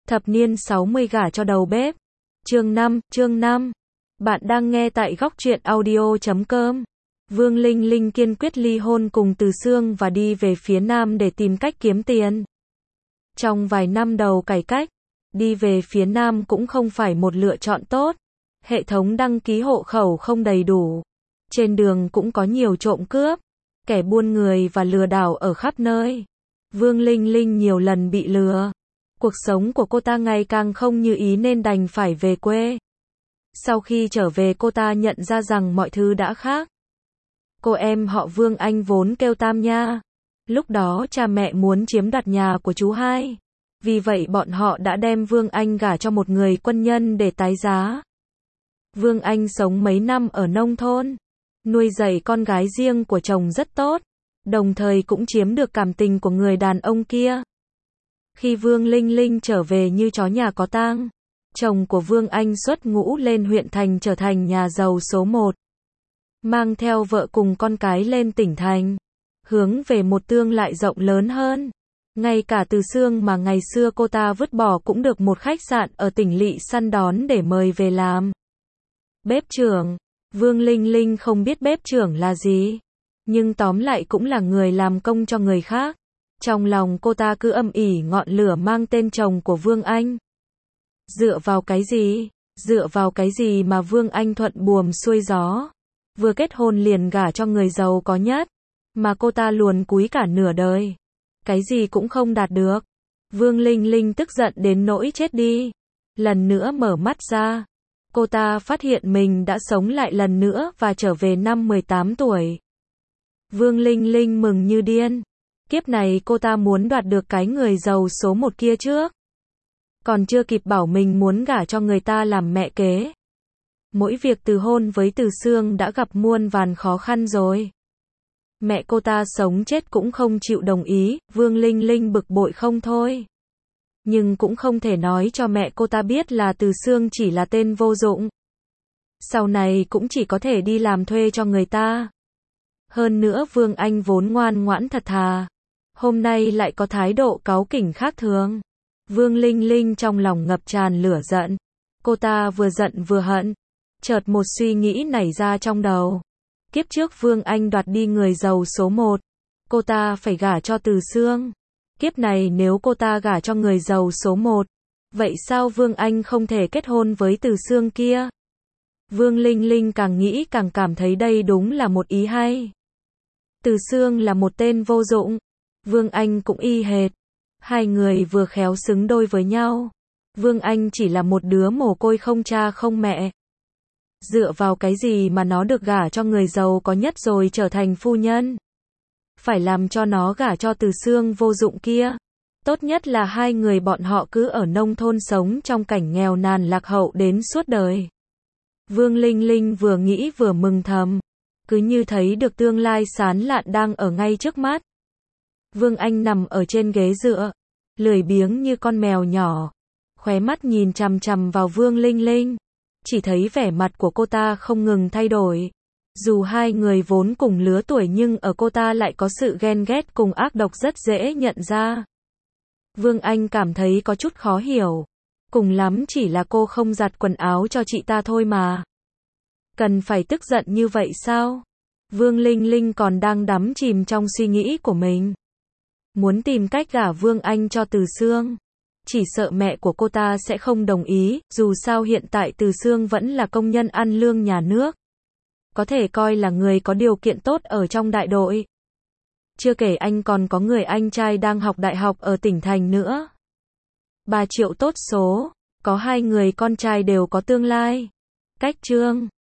Thập niên 60 gả cho đầu bếp. Chương 5. Bạn đang nghe tại góc truyện audio.com. Vương Linh Linh kiên quyết ly hôn cùng Từ Sương và đi về phía Nam để tìm cách kiếm tiền. Trong vài năm đầu cải cách, đi về phía Nam cũng không phải một lựa chọn tốt. Hệ thống đăng ký hộ khẩu không đầy đủ. Trên đường cũng có nhiều trộm cướp, kẻ buôn người và lừa đảo ở khắp nơi. Vương Linh Linh nhiều lần bị lừa. Cuộc sống của cô ta ngày càng không như ý nên đành phải về quê. Sau khi trở về cô ta nhận ra rằng mọi thứ đã khác. Cô em họ Vương Anh vốn kêu Tam Nha. Lúc đó cha mẹ muốn chiếm đoạt nhà của chú hai. Vì vậy bọn họ đã đem Vương Anh gả cho một người quân nhân để tái giá. Vương Anh sống mấy năm ở nông thôn, nuôi dạy con gái riêng của chồng rất tốt, đồng thời cũng chiếm được cảm tình của người đàn ông kia. Khi Vương Linh Linh trở về như chó nhà có tang, chồng của Vương Anh xuất ngũ lên huyện thành trở thành nhà giàu số 1. Mang theo vợ cùng con cái lên tỉnh thành, hướng về một tương lai rộng lớn hơn. Ngay cả Từ Sương mà ngày xưa cô ta vứt bỏ cũng được một khách sạn ở tỉnh lỵ săn đón để mời về làm bếp trưởng. Vương Linh Linh không biết bếp trưởng là gì, nhưng tóm lại cũng là người làm công cho người khác. Trong lòng cô ta cứ âm ỉ ngọn lửa mang tên chồng của Vương Anh. Dựa vào cái gì mà Vương Anh thuận buồm xuôi gió, vừa kết hôn liền gả cho người giàu có nhất, mà cô ta luồn cúi cả nửa đời, cái gì cũng không đạt được. Vương Linh Linh tức giận đến nỗi chết đi. Lần nữa mở mắt ra, cô ta phát hiện mình đã sống lại lần nữa và trở về năm 18 tuổi. Vương Linh Linh mừng như điên. Kiếp này cô ta muốn đoạt được cái người giàu số 1 kia trước. Còn chưa kịp bảo mình muốn gả cho người ta làm mẹ kế. Mỗi việc từ hôn với Từ Sương đã gặp muôn vàn khó khăn rồi. Mẹ cô ta sống chết cũng không chịu đồng ý, Vương Linh Linh bực bội không thôi. Nhưng cũng không thể nói cho mẹ cô ta biết là Từ Sương chỉ là tên vô dụng. Sau này cũng chỉ có thể đi làm thuê cho người ta. Hơn nữa Vương Anh vốn ngoan ngoãn thật thà, hôm nay lại có thái độ cáu kỉnh khác thường. Vương Linh Linh trong lòng ngập tràn lửa giận. Cô ta vừa giận vừa hận. Chợt một suy nghĩ nảy ra trong đầu. Kiếp trước Vương Anh đoạt đi người giàu số 1. Cô ta phải gả cho Từ Sương. Kiếp này nếu cô ta gả cho người giàu số 1, vậy sao Vương Anh không thể kết hôn với Từ Sương kia? Vương Linh Linh càng nghĩ càng cảm thấy đây đúng là một ý hay. Từ Sương là một tên vô dụng, Vương Anh cũng y hệt. Hai người vừa khéo xứng đôi với nhau. Vương Anh chỉ là một đứa mồ côi không cha không mẹ. Dựa vào cái gì mà nó được gả cho người giàu có nhất rồi trở thành phu nhân? Phải làm cho nó gả cho Từ Sương vô dụng kia. Tốt nhất là hai người bọn họ cứ ở nông thôn sống trong cảnh nghèo nàn lạc hậu đến suốt đời. Vương Linh Linh vừa nghĩ vừa mừng thầm. Cứ như thấy được tương lai sáng lạn đang ở ngay trước mắt. Vương Anh nằm ở trên ghế dựa, lười biếng như con mèo nhỏ, khóe mắt nhìn chằm chằm vào Vương Linh Linh. Chỉ thấy vẻ mặt của cô ta không ngừng thay đổi. Dù hai người vốn cùng lứa tuổi nhưng ở cô ta lại có sự ghen ghét cùng ác độc rất dễ nhận ra. Vương Anh cảm thấy có chút khó hiểu. Cùng lắm chỉ là cô không giặt quần áo cho chị ta thôi mà. Cần phải tức giận như vậy sao? Vương Linh Linh còn đang đắm chìm trong suy nghĩ của mình. Muốn tìm cách gả Vương Anh cho Từ Sương. Chỉ sợ mẹ của cô ta sẽ không đồng ý, dù sao hiện tại Từ Sương vẫn là công nhân ăn lương nhà nước. Có thể coi là người có điều kiện tốt ở trong đại đội. Chưa kể anh còn có người anh trai đang học đại học ở tỉnh thành nữa. 3 triệu tốt số, có hai người con trai đều có tương lai. Cách chương